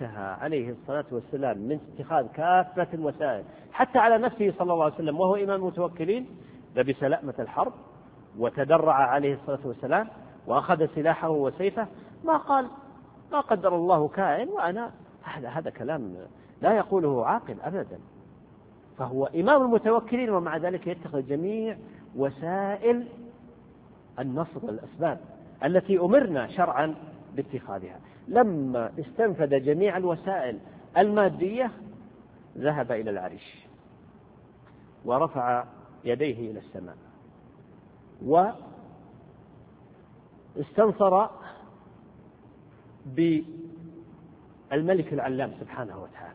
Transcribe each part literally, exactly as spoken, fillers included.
انتهى عليه الصلاة والسلام من اتخاذ كافة الوسائل حتى على نفسه صلى الله عليه وسلم وهو إمام المتوكلين لبس لأمة الحرب وتدرع عليه الصلاة والسلام وأخذ سلاحه وسيفه، ما قال ما قدر الله كائن وأنا هذا هذا كلام لا يقوله عاقل أبدا. فهو إمام المتوكلين ومع ذلك يتخذ جميع وسائل النصر والأسباب التي أمرنا شرعا باتخاذها. لما استنفذ جميع الوسائل المادية ذهب إلى العرش ورفع يديه إلى السماء واستنصر بالملك العلام سبحانه وتعالى.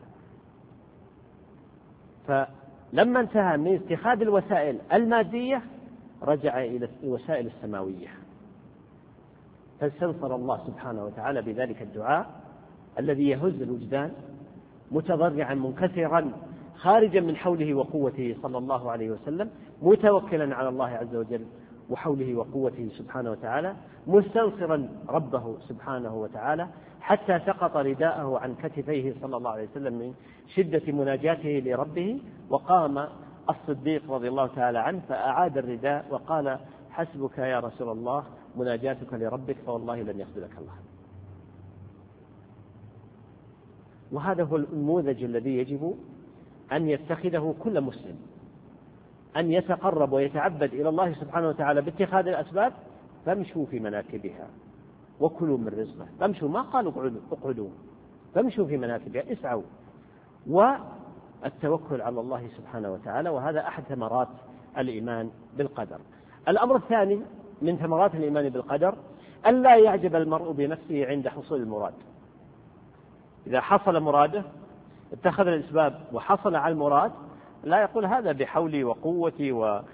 فلما انتهى من اتخاذ الوسائل المادية رجع إلى الوسائل السماوية، فاستنصر الله سبحانه وتعالى بذلك الدعاء الذي يهز الوجدان متضرعا منكسرا خارجا من حوله وقوته صلى الله عليه وسلم، متوكلا على الله عز وجل وحوله وقوته سبحانه وتعالى، مستنصرا ربه سبحانه وتعالى حتى سقط رداءه عن كتفيه صلى الله عليه وسلم من شدة مناجاته لربه. وقام الصديق رضي الله تعالى عنه فأعاد الرداء وقال: حسبك يا رسول الله مناجاتك لربك فوالله لن يخذلك الله. وهذا هو النموذج الذي يجب أن يتخذه كل مسلم، أن يتقرب ويتعبد إلى الله سبحانه وتعالى باتخاذ الأسباب. فامشوا في مناكبها وكلوا من رزقه. فامشوا، ما قالوا اقعدوا، فامشوا في مناكبها، اسعوا. والتوكل على الله سبحانه وتعالى، وهذا أحد ثمرات الإيمان بالقدر. الأمر الثاني من ثمرات الإيمان بالقدر ألا يعجب المرء بنفسه عند حصول المراد. إذا حصل مراده اتخذ الأسباب وحصل على المراد لا يقول هذا بحولي وقوتي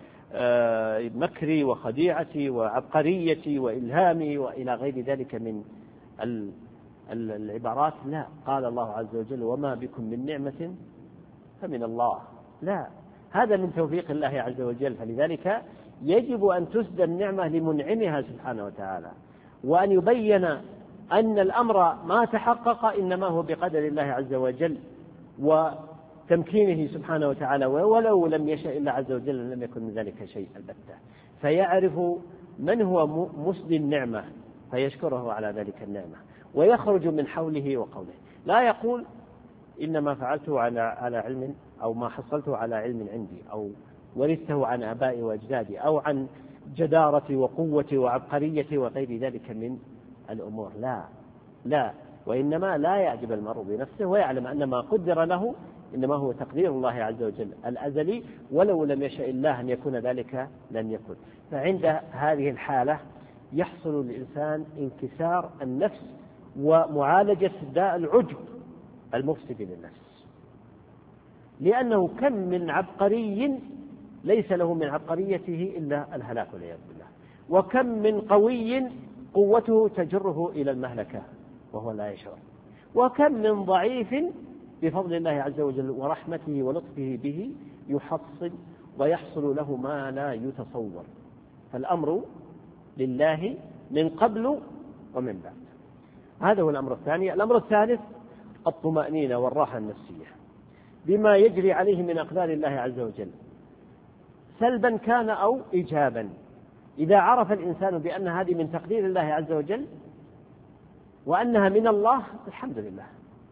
ومكري وخديعتي وعبقريتي وإلهامي وإلى غير ذلك من العبارات. لا، قال الله عز وجل: وما بكم من نعمة فمن الله. لا، هذا من توفيق الله عز وجل. فلذلك يجب أن تسد النعمة لمنعمها سبحانه وتعالى، وأن يبين أن الأمر ما تحقق إنما هو بقدر الله عز وجل وتمكينه سبحانه وتعالى، ولو لم يشاء الله عز وجل لم يكن من ذلك شيء البتة. فيعرف من هو مسدي النعمة فيشكره على ذلك النعمة ويخرج من حوله وقوله. لا يقول إنما فعلته على على علم، أو ما حصلته على علم عندي، أو ورثته عن آبائي وأجدادي، أو عن جدارتي وقوتي وعبقريتي وغير ذلك من الأمور. لا لا وإنما لا يعجب المرء بنفسه ويعلم أن ما قدر له إنما هو تقدير الله عز وجل الأزلي، ولو لم يشاء الله أن يكون ذلك لن يكون. فعند هذه الحالة يحصل للإنسان انكسار النفس ومعالجة داء العجب المفسد للنفس، لأنه كم من عبقري ليس له من عبقريته إلا الهلاك والعياذ بالله، وكم من قوي قوته تجره إلى المهلكة وهو لا يشعر، وكم من ضعيف بفضل الله عز وجل ورحمته ولطفه به يحصل ويحصل له ما لا يتصور. فالأمر لله من قبل ومن بعد. هذا هو الأمر الثاني. الأمر الثالث الطمأنينة والراحة النفسية بما يجري عليه من أقدار الله عز وجل سلبا كان أو إيجابا. إذا عرف الإنسان بأن هذه من تقدير الله عز وجل وأنها من الله الحمد لله،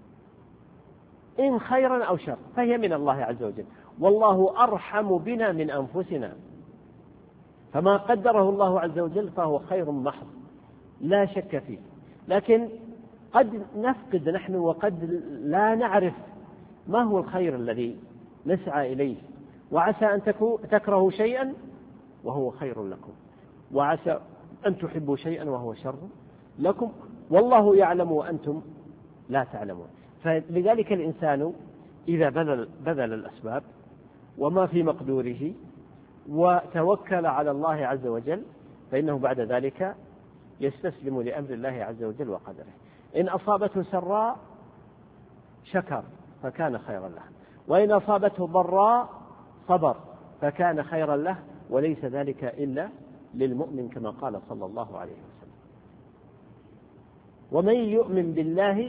إن خيرا أو شر فهي من الله عز وجل، والله أرحم بنا من أنفسنا. فما قدره الله عز وجل فهو خير محض لا شك فيه. لكن قد نفقد نحن وقد لا نعرف ما هو الخير الذي نسعى إليه، وعسى أن تكرهوا شيئا وهو خير لكم، وعسى أن تحبوا شيئا وهو شر لكم، والله يعلم وأنتم لا تعلمون. فلذلك الإنسان إذا بذل, بذل الأسباب وما في مقدوره وتوكل على الله عز وجل فإنه بعد ذلك يستسلم لأمر الله عز وجل وقدره. إن أصابته سراء شكر فكان خيرا له، وإن أصابته ضراء صبر فكان خيرا له، وليس ذلك إلا للمؤمن كما قال صلى الله عليه وسلم. ومن يؤمن بالله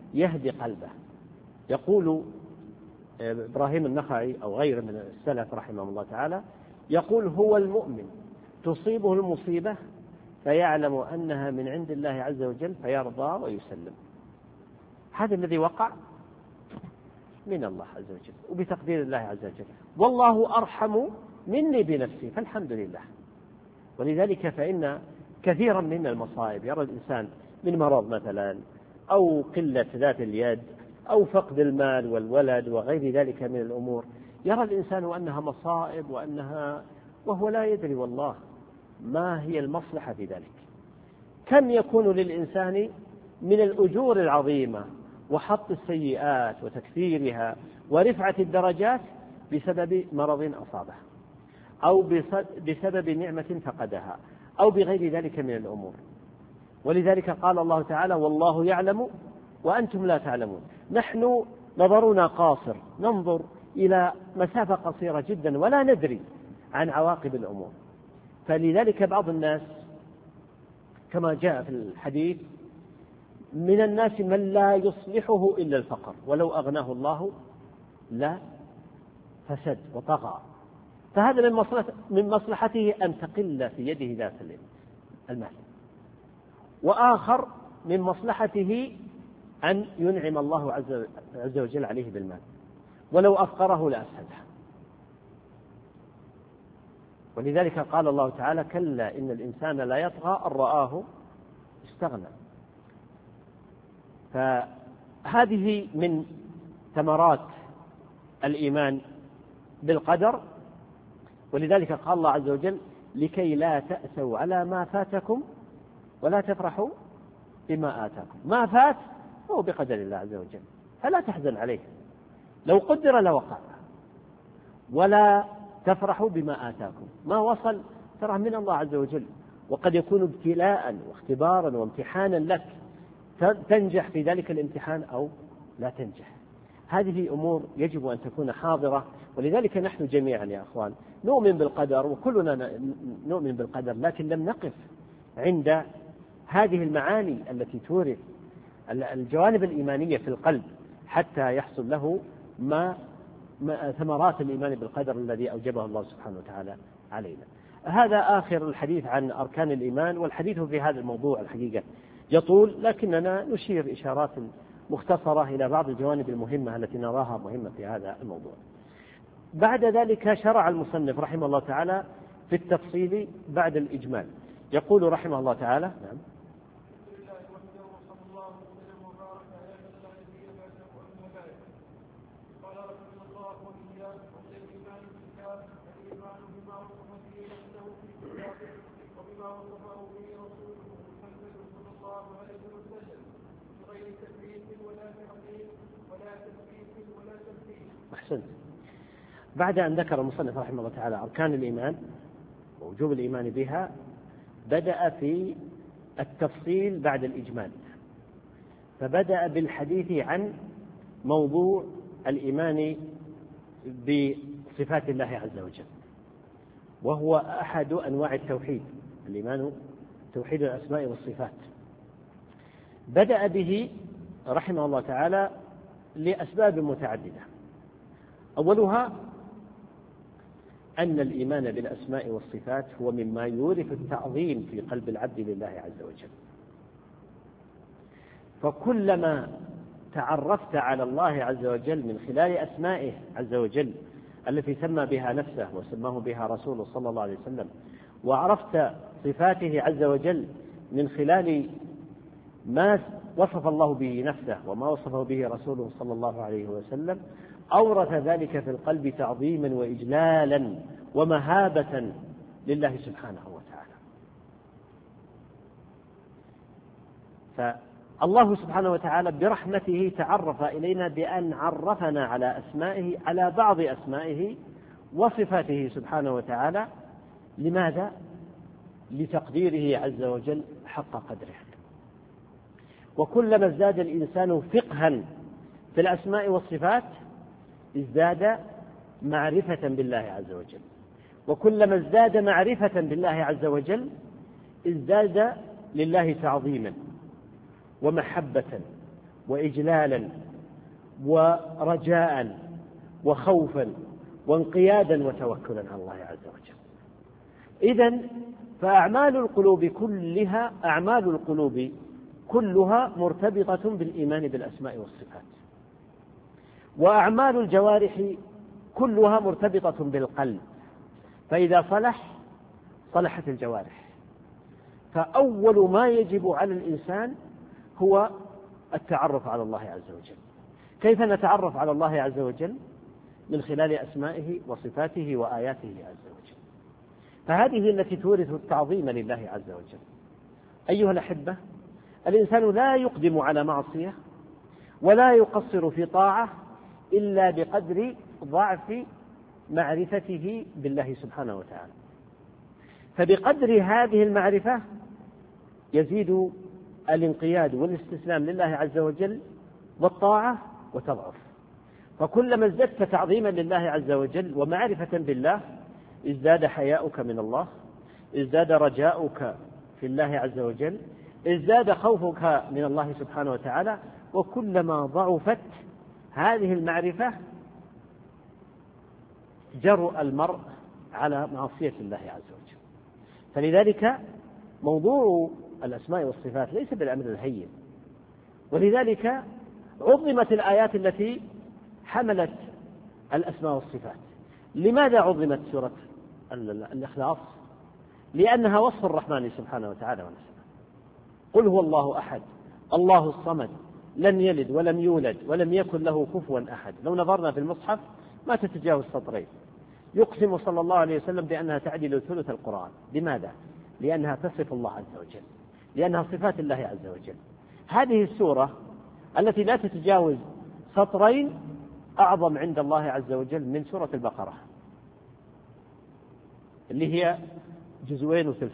يهدي قلبه. يقول إبراهيم النخعي أو غيره من السلف رحمه الله تعالى، يقول: هو المؤمن تصيبه المصيبة فيعلم أنها من عند الله عز وجل فيرضى ويسلم. هذا الذي وقع من الله عز وجل وبتقدير الله عز وجل، والله أرحم مني بنفسي فالحمد لله. ولذلك فإن كثيرا من المصائب يرى الإنسان من مرض مثلا، أو قلة ذات اليد، أو فقد المال والولد وغير ذلك من الأمور، يرى الإنسان أنها مصائب وأنها وهو لا يدري والله ما هي المصلحة في ذلك. كم يكون للإنسان من الأجور العظيمة وحط السيئات وتكثيرها ورفعة الدرجات بسبب مرض أصابه، أو بسبب نعمة فقدها، أو بغير ذلك من الأمور. ولذلك قال الله تعالى: والله يعلم وأنتم لا تعلمون. نحن نظرنا قاصر، ننظر إلى مسافة قصيرة جدا ولا ندري عن عواقب الأمور. فلذلك بعض الناس كما جاء في الحديث: من الناس من لا يصلحه إلا الفقر ولو أغناه الله لا فسد وطغى. فهذا من مصلحته أن تقل في يده ذات المال، وآخر من مصلحته أن ينعم الله عز وجل عليه بالمال ولو أفقره لأفسده. ولذلك قال الله تعالى: كلا إن الإنسان لا يطغى أن رآه استغنى. فهذه من ثمرات الإيمان بالقدر. ولذلك قال الله عز وجل: لكي لا تأسوا على ما فاتكم ولا تفرحوا بما آتاكم. ما فات هو بقدر الله عز وجل، فلا تحزن عليه، لو قدر لوقع. ولا تفرحوا بما آتاكم، ما وصل ترى من الله عز وجل، وقد يكون ابتلاء واختبارا وامتحانا لك، تنجح في ذلك الامتحان أو لا تنجح. هذه أمور يجب أن تكون حاضرة. ولذلك نحن جميعا يا أخوان نؤمن بالقدر، وكلنا نؤمن بالقدر، لكن لم نقف عند هذه المعاني التي تورث الجوانب الإيمانية في القلب حتى يحصل له ما ثمرات الإيمان بالقدر الذي أوجبه الله سبحانه وتعالى علينا. هذا آخر الحديث عن أركان الإيمان، والحديث في هذا الموضوع الحقيقة يطول، لكننا نشير إشارات مختصرة إلى بعض الجوانب المهمة التي نراها مهمة في هذا الموضوع. بعد ذلك شرع المصنف رحمه الله تعالى في التفصيل بعد الإجمال. يقول رحمه الله تعالى: نعم. أحسنت. بعد أن ذكر المصنف رحمه الله تعالى أركان الإيمان ووجوب الإيمان بها، بدأ في التفصيل بعد الإجمال، فبدأ بالحديث عن موضوع الإيمان بصفات الله عز وجل، وهو أحد أنواع التوحيد، الإيمان توحيد الأسماء والصفات. بدأ به رحمه الله تعالى لأسباب متعددة. أولها أن الإيمان بالأسماء والصفات هو مما يورث التعظيم في قلب العبد لله عز وجل. فكلما تعرفت على الله عز وجل من خلال أسمائه عز وجل التي سمى بها نفسه وسماه بها رسوله صلى الله عليه وسلم، وعرفت صفاته عز وجل من خلال ما وصف الله به نفسه وما وصفه به رسوله صلى الله عليه وسلم، أورث ذلك في القلب تعظيما وإجلالا ومهابة لله سبحانه وتعالى. فالله سبحانه وتعالى برحمته تعرف إلينا بأن عرفنا على أسمائه، على بعض أسمائه وصفاته سبحانه وتعالى. لماذا؟ لتقديره عز وجل حق قدره. وكلما ازداد الإنسان فقها في الأسماء والصفات ازداد معرفة بالله عز وجل، وكلما ازداد معرفة بالله عز وجل ازداد لله تعظيما ومحبة وإجلالا ورجاء وخوفا وانقيادا وتوكلا على الله عز وجل. إذن فأعمال القلوب كلها أعمال القلوب كلها مرتبطة بالإيمان بالأسماء والصفات، وأعمال الجوارح كلها مرتبطة بالقلب، فإذا صلح صلحت الجوارح. فأول ما يجب على الإنسان هو التعرف على الله عز وجل. كيف نتعرف على الله عز وجل؟ من خلال أسمائه وصفاته وآياته عز وجل، فهذه التي تورث التعظيم لله عز وجل. أيها الأحبة، الإنسان لا يقدم على معصية ولا يقصر في طاعة إلا بقدر ضعف معرفته بالله سبحانه وتعالى، فبقدر هذه المعرفة يزيد الانقياد والاستسلام لله عز وجل والطاعة وتضعف. فكلما ازددت تعظيما لله عز وجل ومعرفة بالله ازداد حياؤك من الله، ازداد رجاؤك في الله عز وجل، ازداد خوفك من الله سبحانه وتعالى. وكلما ضعفت هذه المعرفة جرأ المرء على معصية الله عز وجل. فلذلك موضوع الأسماء والصفات ليس بالأمر الهين، ولذلك عظمت الآيات التي حملت الأسماء والصفات. لماذا عظمت سورة الإخلاص؟ لأنها وصف الرحمن سبحانه وتعالى ونفسه. قل هو الله أحد الله الصمد لم يلد ولم يولد ولم يكن له كفوا أحد. لو نظرنا في المصحف ما تتجاوز سطرين. يقسم صلى الله عليه وسلم بأنها تعدل ثلث القرآن. لماذا؟ لأنها تصف الله عز وجل، لأنها صفات الله عز وجل. هذه السورة التي لا تتجاوز سطرين أعظم عند الله عز وجل من سورة البقرة اللي هي جزئين وثلث.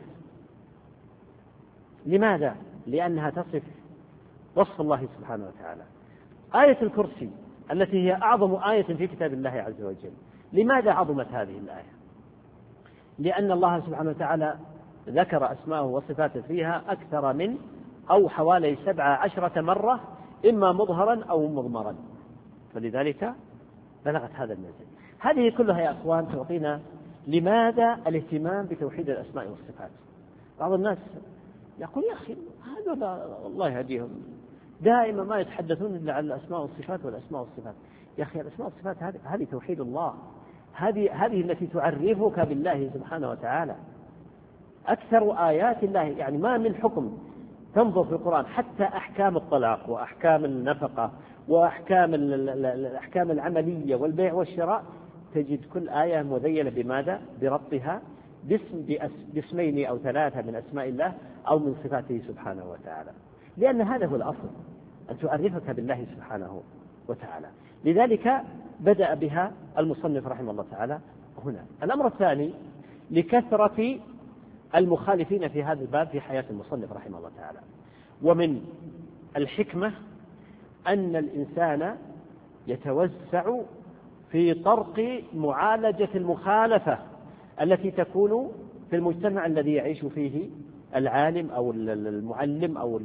لماذا؟ لأنها تصف وصف الله سبحانه وتعالى. آية الكرسي التي هي أعظم آية في كتاب الله عز وجل، لماذا عظمت هذه الآية؟ لأن الله سبحانه وتعالى ذكر أسماءه وصفاته فيها أكثر من أو حوالي سبع عشرة مرة، إما مظهرا أو مضمرا، فلذلك بلغت هذا المنزل. هذه كلها يا أخوان تعطينا لماذا الاهتمام بتوحيد الأسماء والصفات. بعض الناس يقول يا أخي هذا الله يهديهم دائما ما يتحدثون إلا عن الأسماء والصفات والأسماء والصفات. يا أخي الأسماء والصفات هذه هذه توحيد الله، هذه هذه التي تعرفك بالله سبحانه وتعالى. أكثر آيات الله، يعني ما من حكم تنظر في القرآن حتى أحكام الطلاق وأحكام النفقة وأحكام الأحكام العملية والبيع والشراء، تجد كل آية مذيلة بماذا؟ بربطها باسم باسمين أو ثلاثة من أسماء الله أو من صفاته سبحانه وتعالى، لأن هذا هو الأصل، أن تعرفك بالله سبحانه وتعالى. لذلك بدأ بها المصنف رحمه الله تعالى هنا. الأمر الثاني لكثرة المخالفين في هذا الباب في حياة المصنف رحمه الله تعالى. ومن الحكمة أن الإنسان يتوسع في طرق معالجة المخالفة التي تكون في المجتمع الذي يعيش فيه العالم أو المعلم أو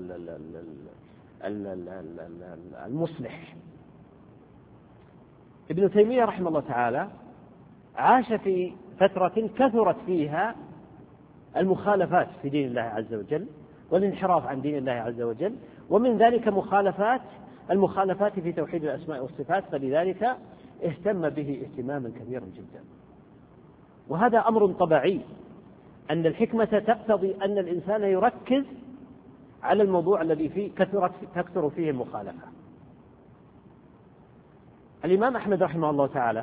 المصلح. ابن تيمية رحمه الله تعالى عاش في فترة كثرت فيها المخالفات في دين الله عز وجل والانحراف عن دين الله عز وجل، ومن ذلك مخالفات المخالفات في توحيد الأسماء والصفات، فلذلك اهتم به اهتماما كبيرا جدا. وهذا أمر طبيعي، أن الحكمة تقتضي أن الإنسان يركز على الموضوع الذي فيه كثرت تكثر فيه المخالفة. الإمام أحمد رحمه الله تعالى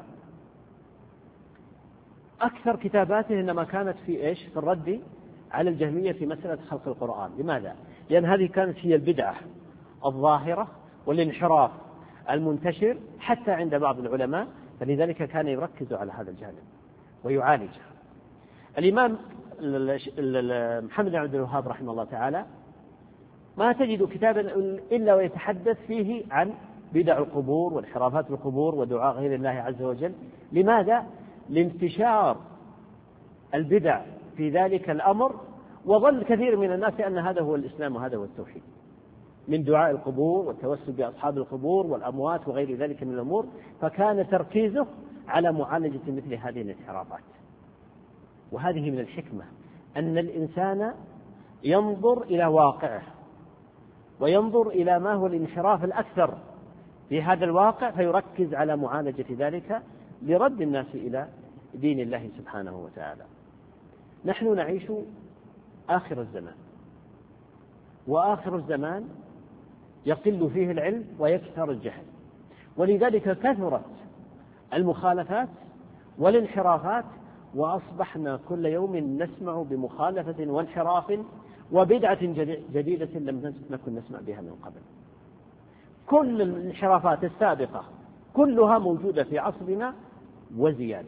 أكثر كتاباته إنما كانت في إيش؟ في الرد على الجهمية في مسألة خلق القرآن. لماذا؟ لأن هذه كانت هي البدعة الظاهرة والانحراف المنتشر حتى عند بعض العلماء، فلذلك كان يركز على هذا الجانب ويعالجها. الإمام محمد بن عبد الوهاب رحمه الله تعالى ما تجد كتابا إلا ويتحدث فيه عن بدع القبور وانحرافات القبور ودعاء غير الله عز وجل. لماذا؟ لانتشار البدع في ذلك الأمر، وظن كثير من الناس أن هذا هو الإسلام وهذا هو التوحيد. من دعاء القبور والتوسل بأصحاب القبور والأموات وغير ذلك من الأمور، فكان تركيزه على معالجة مثل هذه الانحرافات. وهذه من الحكمة أن الإنسان ينظر إلى واقعه وينظر إلى ما هو الانحراف الأكثر في هذا الواقع، فيركز على معالجة ذلك لرد الناس إلى دين الله سبحانه وتعالى. نحن نعيش آخر الزمان، وآخر الزمان يقل فيه العلم ويكثر الجهل، ولذلك كثرت المخالفات والانحرافات، وأصبحنا كل يوم نسمع بمخالفة وانحراف وبدعة جديدة لم نكن نسمع بها من قبل. كل الانحرافات السابقة كلها موجودة في عصرنا وزيادة،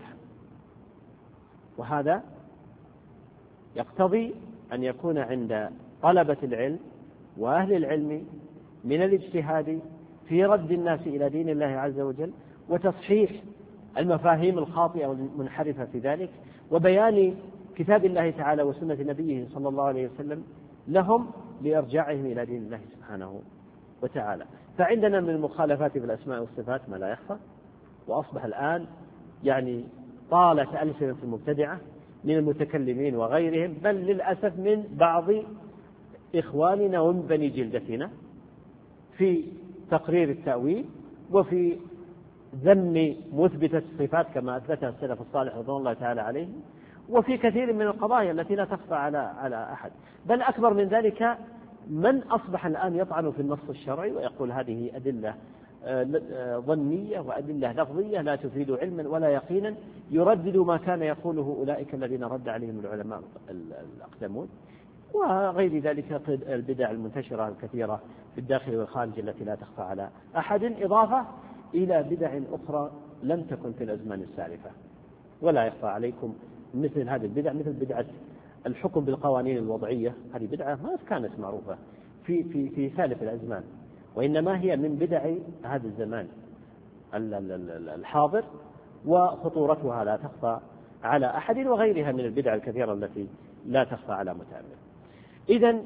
وهذا يقتضي أن يكون عند طلبة العلم وأهل العلم من الاجتهاد في رد الناس إلى دين الله عز وجل، وتصحيح المفاهيم الخاطئة والمنحرفة في ذلك، وبيان كتاب الله تعالى وسنة نبيه صلى الله عليه وسلم لهم لإرجاعهم إلى دين الله سبحانه وتعالى. فعندنا من المخالفات في الأسماء والصفات ما لا يخفى، وأصبح الآن يعني طالت ألسنة المبتدعة من المتكلمين وغيرهم، بل للأسف من بعض إخواننا ومن بني جلدتنا في تقرير التأويل وفي ذم مثبتة الصفات كما أثبتها السلف الصالح رضوان الله تعالى عليه، وفي كثير من القضايا التي لا تخفى على على أحد. بل أكبر من ذلك من أصبح الآن يطعن في النص الشرعي ويقول هذه أدلة ظنية وأدلة لفظية لا تفيد علما ولا يقينا، يردد ما كان يقوله أولئك الذين رد عليهم العلماء الأقدمون، وغير ذلك البدع المنتشرة الكثيرة في الداخل والخارج التي لا تخفى على أحد، إضافة إلى بدع أخرى لم تكن في الأزمان السالفة ولا يخفى عليكم، مثل هذه البدع، مثل بدعة الحكم بالقوانين الوضعية. هذه بدعة ما كانت معروفة في في في سالف الأزمان، وإنما هي من بدع هذا الزمان الحاضر، وخطورتها لا تخفى على أحد، وغيرها من البدع الكثيرة التي لا تخفى على متأمل. إذن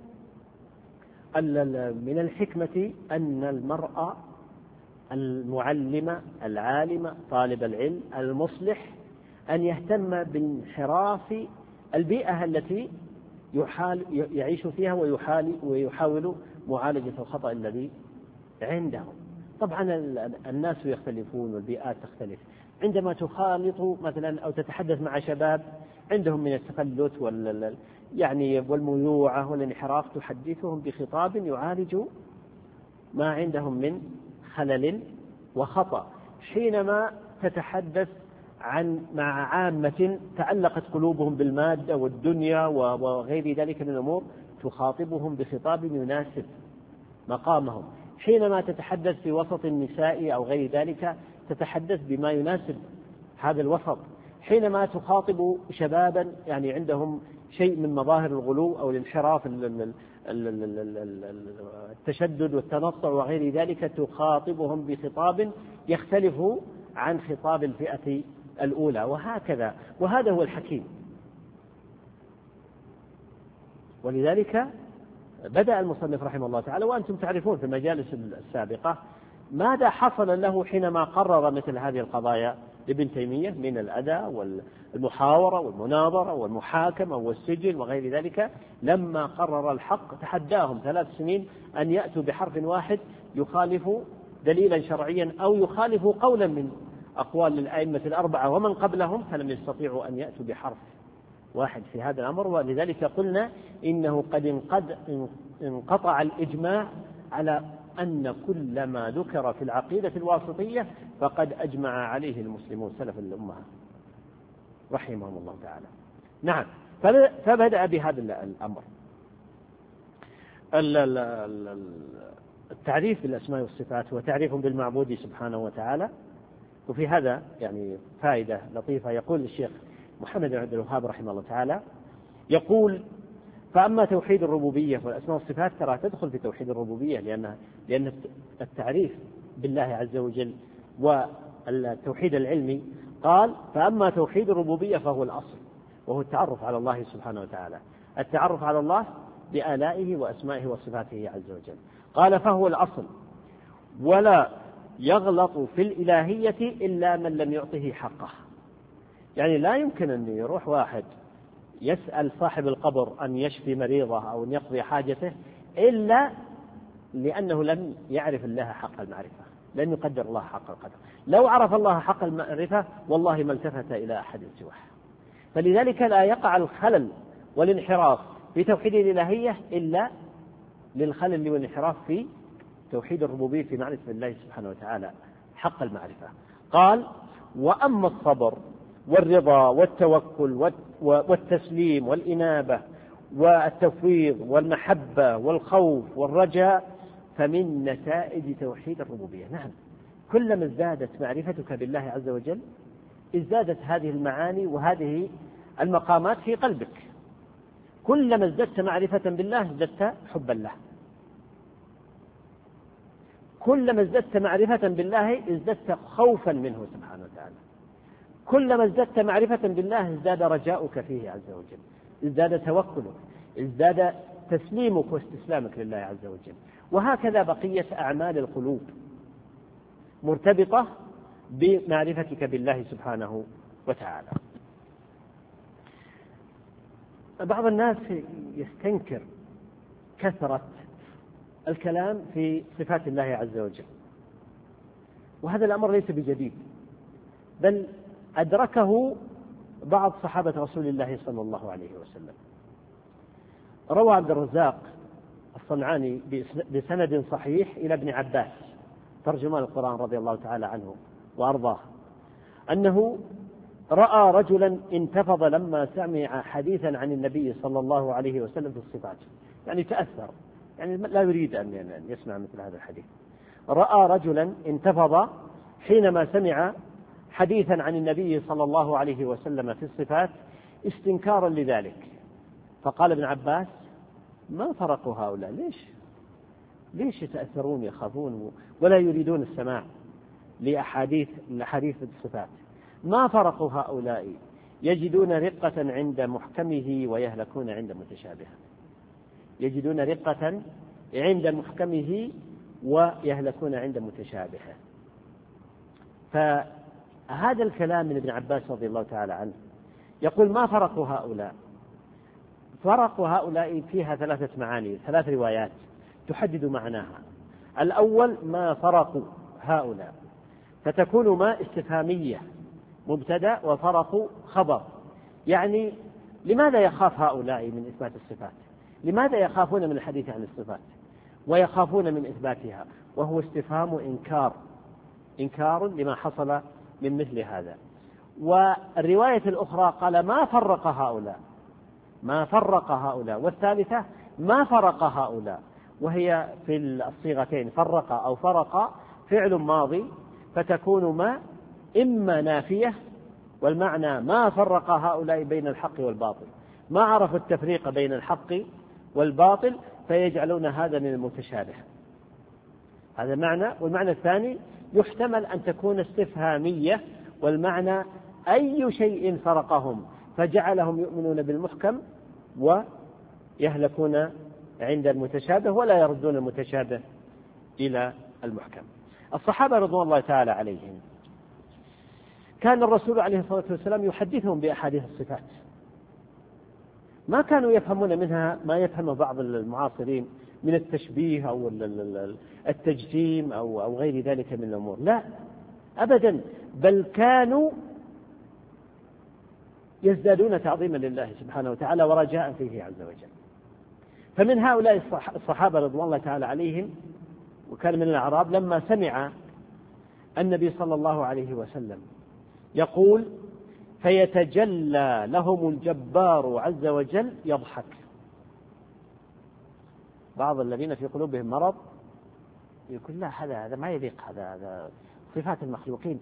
من الحكمة أن المرء المعلم العالم طالب العلم المصلح أن يهتم بانحراف البيئة التي يحال يعيش فيها ويحال ويحاول معالجة الخطأ الذي عندهم. طبعا الناس يختلفون والبيئات تختلف. عندما تخالط مثلا أو تتحدث مع شباب عندهم من التفلت وال يعني والميوعة والانحراف، تحدثهم بخطاب يعالج ما عندهم من خلل وخطأ. حينما تتحدث عن مع عامة تعلقت قلوبهم بالمادة والدنيا وغير ذلك من الأمور، تخاطبهم بخطاب يناسب مقامهم. حينما تتحدث في وسط النساء أو غير ذلك، تتحدث بما يناسب هذا الوسط. حينما تخاطب شبابا يعني عندهم شيء من مظاهر الغلو أو الانحراف التشدد والتنطع وغير ذلك، تخاطبهم بخطاب يختلف عن خطاب الفئة الأولى، وهكذا. وهذا هو الحكيم. ولذلك بدأ المصنف رحمه الله تعالى، وأنتم تعرفون في المجالس السابقة ماذا حصل له حينما قرر مثل هذه القضايا لابن تيمية من الأذى والمحاورة والمناظرة والمحاكمة والسجن وغير ذلك. لما قرر الحق تحداهم ثلاث سنين أن يأتوا بحرف واحد يخالف دليلا شرعيا أو يخالف قولا من أقوال الأئمة الأربعة ومن قبلهم، فلم يستطيعوا أن يأتوا بحرف واحد في هذا الأمر. ولذلك قلنا إنه قد انقطع الإجماع على أن كل ما ذكر في العقيدة الواسطية فقد أجمع عليه المسلمون سلف الأمة رحمهم الله تعالى. نعم، فبدأ بهذا الأمر. التعريف بالأسماء والصفات هو تعريف بالمعبود سبحانه وتعالى. وفي هذا يعني فائدة لطيفة. يقول الشيخ محمد بن عبد الوهاب رحمه الله تعالى، يقول: فأما توحيد الربوبية والأسماء والصفات ترى تدخل في توحيد الربوبية، لأن لأن التعريف بالله عز وجل والتوحيد العلمي. قال: فأما توحيد الربوبية فهو الأصل، وهو التعرف على الله سبحانه وتعالى، التعرف على الله بآلائه وأسمائه وصفاته عز وجل. قال فهو الأصل، ولا يغلط في الإلهية إلا من لم يعطه حقه. يعني لا يمكن أن يروح واحد يسأل صاحب القبر أن يشفي مريضه أو أن يقضي حاجته إلا لأنه لم يعرف الله حق المعرفة، لم يقدر الله حق القدر. لو عرف الله حق المعرفة والله ما التفت إلى أحد سواه. فلذلك لا يقع الخلل والانحراف في توحيد الإلهية إلا للخلل والانحراف في توحيد الربوبية في معرفة الله سبحانه وتعالى حق المعرفة. قال وأما الصبر والرضا والتوكل والتسليم والإنابة والتفويض والمحبة والخوف والرجاء فمن نتائج توحيد الربوبية. نعم، كلما ازدادت معرفتك بالله عز وجل ازدادت هذه المعاني وهذه المقامات في قلبك. كلما ازددت معرفة بالله ازددت حبا له، كلما ازددت معرفة بالله ازددت خوفا منه سبحانه وتعالى، كلما ازددت معرفة بالله ازداد رجاؤك فيه عز وجل، ازداد توكلك، ازداد تسليمك واستسلامك لله عز وجل. وهكذا بقية أعمال القلوب مرتبطة بمعرفتك بالله سبحانه وتعالى. بعض الناس يستنكر كثرة الكلام في صفات الله عز وجل، وهذا الأمر ليس بجديد، بل أدركه بعض صحابة رسول الله صلى الله عليه وسلم. روى عبد الرزاق الصنعاني بسند صحيح إلى ابن عباس ترجمان القرآن رضي الله تعالى عنه وأرضاه أنه رأى رجلا انتفض لما سمع حديثا عن النبي صلى الله عليه وسلم في الصفات، يعني تأثر، يعني لا يريد أن يسمع مثل هذا الحديث. رأى رجلا انتفض حينما سمع حديثا عن النبي صلى الله عليه وسلم في الصفات استنكارا لذلك، فقال ابن عباس ما فرق هؤلاء؟ ليش ليش يتأثرون يخافون ولا يريدون السماع لأحاديث الحديث الصفات؟ ما فرق هؤلاء؟ يجدون رقة عند محكمه ويهلكون عند متشابهه، يجدون رقة عند محكمه ويهلكون عند متشابهه. فهذا الكلام من ابن عباس رضي الله تعالى عنه يقول ما فرق هؤلاء؟ فرق هؤلاء فيها ثلاثة معاني، ثلاث روايات تحدد معناها. الأول ما فرق هؤلاء، فتكون ما استفهامية مبتدأ وفرق خبر، يعني لماذا يخاف هؤلاء من إثبات الصفات؟ لماذا يخافون من الحديث عن الصفات ويخافون من إثباتها؟ وهو استفهام إنكار، إنكار لما حصل من مثل هذا. والرواية الأخرى قال ما فرق هؤلاء، ما فرق هؤلاء. والثالثة ما فرق هؤلاء، وهي في الصيغتين فرق أو فرق فعل ماضي، فتكون ما إما نافية، والمعنى ما فرق هؤلاء بين الحق والباطل، ما عرفوا التفريق بين الحق والباطل فيجعلون هذا من المتشابه، هذا معنى. والمعنى الثاني يحتمل أن تكون استفهامية، والمعنى أي شيء فرقهم فجعلهم يؤمنون بالمحكم ويهلكون عند المتشابه ولا يردون المتشابه إلى المحكم. الصحابة رضوان الله تعالى عليهم كان الرسول عليه الصلاة والسلام يحدثهم بأحاديث الصفات، ما كانوا يفهمون منها ما يفهمه بعض المعاصرين من التشبيه أو التجسيم أو أو غير ذلك من الأمور، لا أبدا، بل كانوا يزدادون تعظيما لله سبحانه وتعالى ورجاء فيه عز وجل. فمن هؤلاء الصحابة رضوان الله تعالى عليهم، وكان من الأعراب، لما سمع النبي صلى الله عليه وسلم يقول فيتجلى لهم الجبار عز وجل يضحك. بعض الذين في قلوبهم مرض يقول لا هذا هذا ما يليق، هذا هذا صفات المخلوقين،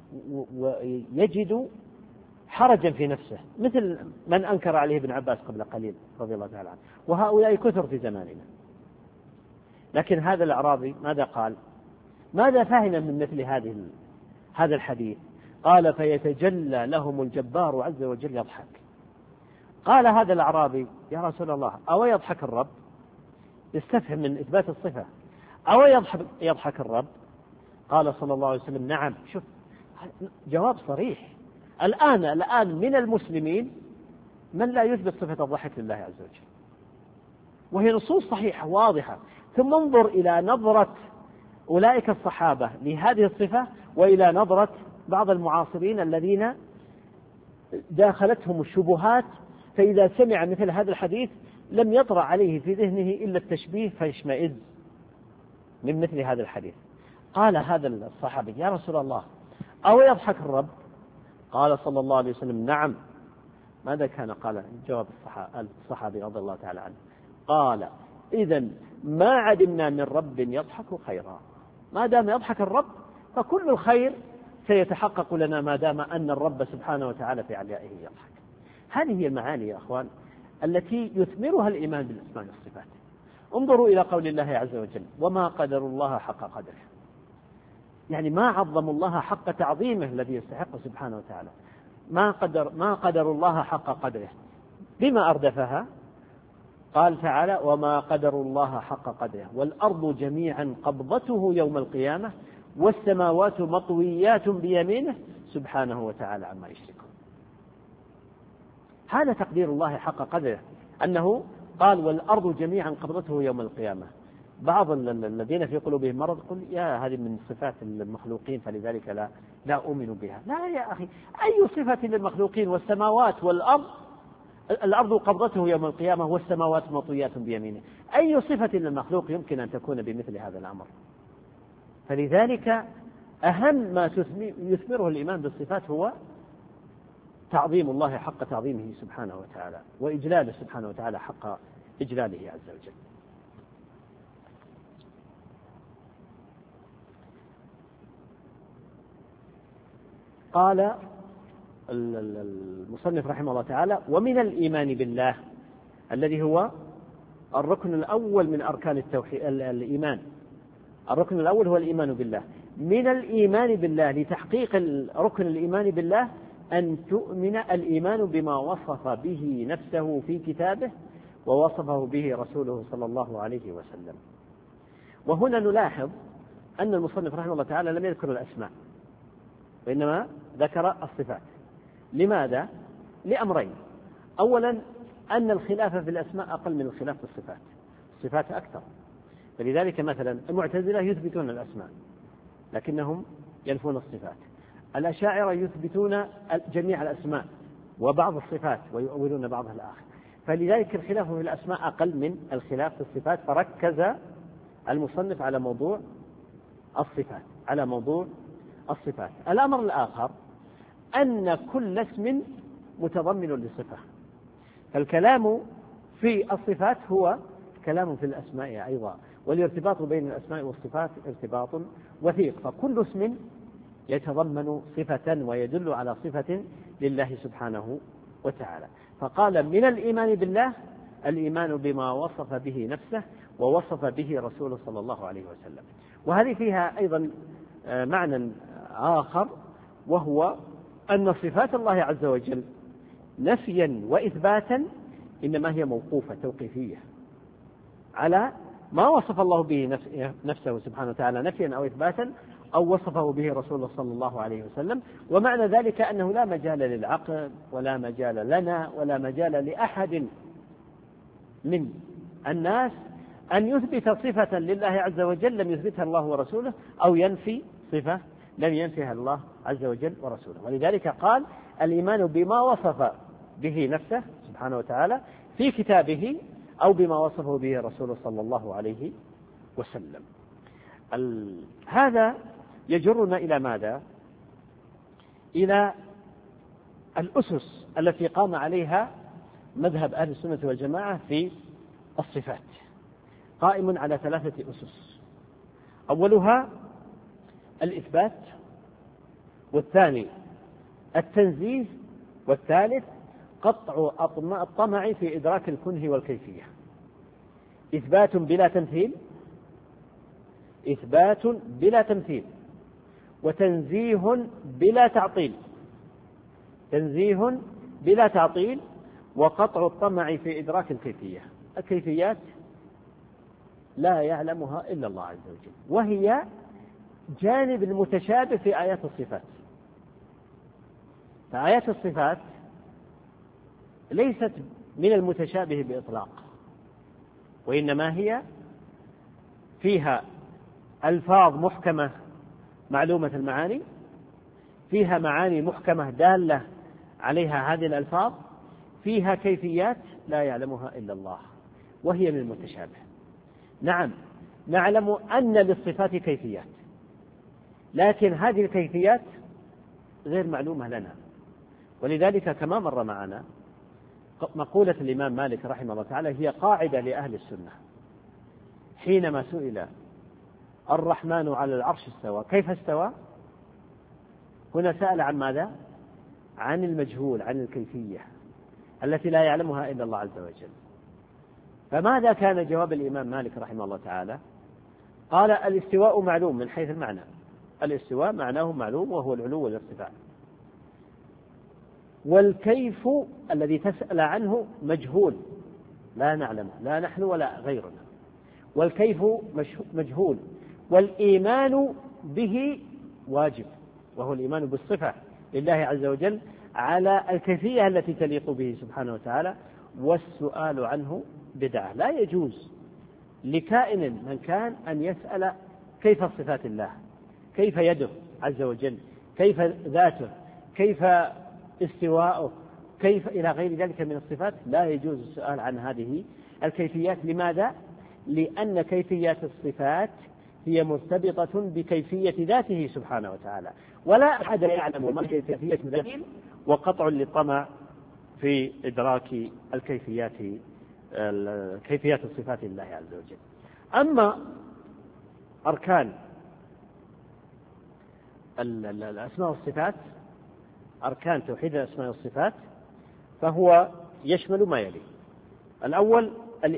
ويجد حرجا في نفسه، مثل من أنكر عليه ابن عباس قبل قليل رضي الله تعالى عنه، وهؤلاء كثر في زماننا. لكن هذا الأعرابي ماذا قال؟ ماذا فهم من مثل هذه هذا الحديث؟ قال فيتجلى لهم الجبار عز وجل يضحك. قال هذا الأعرابي يا رسول الله أو يضحك الرب؟ يستفهم من إثبات الصفة، أو يضحك, يضحك الرب؟ قال صلى الله عليه وسلم نعم. شوف جواب صريح. الآن الآن من المسلمين من لا يثبت صفة الضحك لله عز وجل، وهي نصوص صحيحة واضحة. ثم انظر إلى نظرة أولئك الصحابة لهذه الصفة وإلى نظرة بعض المعاصرين الذين داخلتهم الشبهات، فإذا سمع مثل هذا الحديث لم يطرأ عليه في ذهنه إلا التشبيه فيشمئز من مثل هذا الحديث. قال هذا الصحابي يا رسول الله أو يضحك الرب؟ قال صلى الله عليه وسلم نعم. ماذا كان قال جواب الصحابي رضي الله تعالى عنه؟ قال إذن ما عدمنا من رب يضحك خيرا. ما دام يضحك الرب فكل الخير سيتحقق لنا ما دام أن الرب سبحانه وتعالى في عليائه يضحك. هذه هي المعاني يا أخوان التي يثمرها الإيمان بالأسماء والصفات. انظروا إلى قول الله عز وجل وما قدر الله حق قدره، يعني ما عظموا الله حق تعظيمه الذي يستحق سبحانه وتعالى. ما قدر ما قدر الله حق قدره. بما أردفها؟ قال تعالى وما قدر الله حق قدره والأرض جميعا قبضته يوم القيامة والسماوات مطويات بيمينه سبحانه وتعالى عما يشركون. هذا تقدير الله حق قدره، أنه قال والأرض جميعا قبضته يوم القيامة. بعض الذين في قلوبهم مرض قل يا هذه من صفات المخلوقين فلذلك لا لا أؤمن بها. لا يا أخي، أي صفة للمخلوقين؟ والسماوات والأرض، الأرض قبضته يوم القيامة والسماوات مطويات بيمينه. أي صفة للمخلوق يمكن أن تكون بمثل هذا الأمر؟ فلذلك أهم ما يثمره الإيمان بالصفات هو تعظيم الله حق تعظيمه سبحانه وتعالى، وإجلاله سبحانه وتعالى حق إجلاله عز وجل. قال المصنف رحمه الله تعالى ومن الإيمان بالله الذي هو الركن الأول من أركان التوحيد الإيمان. الركن الأول هو الإيمان بالله. من الإيمان بالله لتحقيق ركن الإيمان بالله أن تؤمن الإيمان بما وصف به نفسه في كتابه ووصفه به رسوله صلى الله عليه وسلم. وهنا نلاحظ أن المصنف رحمه الله تعالى لم يذكر الأسماء وإنما ذكر الصفات. لماذا؟ لأمرين. أولا أن الخلاف في الأسماء أقل من الخلاف في الصفات، الصفات أكثر. فلذلك مثلا المعتزلة يثبتون الأسماء لكنهم ينفون الصفات، الأشاعرة يثبتون جميع الأسماء وبعض الصفات ويؤولون بعضها الآخر. فلذلك الخلاف في الأسماء أقل من الخلاف في الصفات، فركز المصنف على موضوع الصفات على موضوع الصفات. الأمر الآخر أن كل اسم متضمن لصفة، فالكلام في الصفات هو كلام في الأسماء أيضا، والارتباط بين الأسماء والصفات ارتباط وثيق، فكل اسم يتضمن صفة ويدل على صفة لله سبحانه وتعالى. فقال من الإيمان بالله الإيمان بما وصف به نفسه ووصف به رسوله صلى الله عليه وسلم. وهذه فيها أيضا معنى آخر، وهو أن صفات الله عز وجل نفيا وإثباتا إنما هي موقوفة توقيفية على ما وصف الله به نفسه سبحانه وتعالى نفيا أو إثباتا أو وصفه به رسوله صلى الله عليه وسلم. ومعنى ذلك أنه لا مجال للعقل ولا مجال لنا ولا مجال لأحد من الناس أن يثبت صفة لله عز وجل لم يثبتها الله ورسوله، أو ينفي صفة لم ينفيها الله عز وجل ورسوله. ولذلك قال الإيمان بما وصف به نفسه سبحانه وتعالى في كتابه أو بما وصفه به رسوله صلى الله عليه وسلم. هذا يجرنا إلى ماذا؟ إلى الأسس التي قام عليها مذهب أهل السنة والجماعة في الصفات، قائم على ثلاثة أسس. أولها الإثبات، والثاني التنزيه، والثالث قطع الطمع في إدراك الكنه والكيفية. إثبات بلا تمثيل إثبات بلا تمثيل وتنزيه بلا تعطيل تنزيه بلا تعطيل وقطع الطمع في إدراك الكيفية. الكيفيات لا يعلمها إلا الله عز وجل، وهي جانب المتشابه في آيات الصفات. فآيات الصفات ليست من المتشابه بإطلاق، وإنما هي فيها ألفاظ محكمة معلومة المعاني، فيها معاني محكمة دالة عليها هذه الألفاظ، فيها كيفيات لا يعلمها إلا الله، وهي من المتشابه. نعم، نعلم أن للصفات كيفيات، لكن هذه الكيفيات غير معلومة لنا. ولذلك كما مر معنا مقولة الإمام مالك رحمه الله تعالى هي قاعدة لأهل السنة. حينما سئل الرحمن على العرش استوى كيف استوى، هنا سأل عن ماذا؟ عن المجهول، عن الكيفية التي لا يعلمها إلا الله عز وجل. فماذا كان جواب الإمام مالك رحمه الله تعالى؟ قال الاستواء معلوم من حيث المعنى، الاستواء معناه معلوم وهو العلو والارتفاع، والكيف الذي تسأل عنه مجهول لا نعلمه، لا نحن ولا غيرنا، والكيف مجهول، والإيمان به واجب، وهو الإيمان بالصفة لله عز وجل على الكيفية التي تليق به سبحانه وتعالى، والسؤال عنه بدعة. لا يجوز لكائن من كان أن يسأل كيف صفات الله، كيف يده عز وجل، كيف ذاته، كيف استواءه، كيف إلى غير ذلك من الصفات. لا يجوز السؤال عن هذه الكيفيات. لماذا؟ لأن كيفيات الصفات هي مرتبطة بكيفية ذاته سبحانه وتعالى، ولا أحد يعلم ما كيفية ذاته، وقطع للطمع في إدراك الكيفيات كيفيات الصفات لله عز وجل. أما أركان الأسماء والصفات، أركان توحيد الأسماء والصفات، فهو يشمل ما يلي: الأول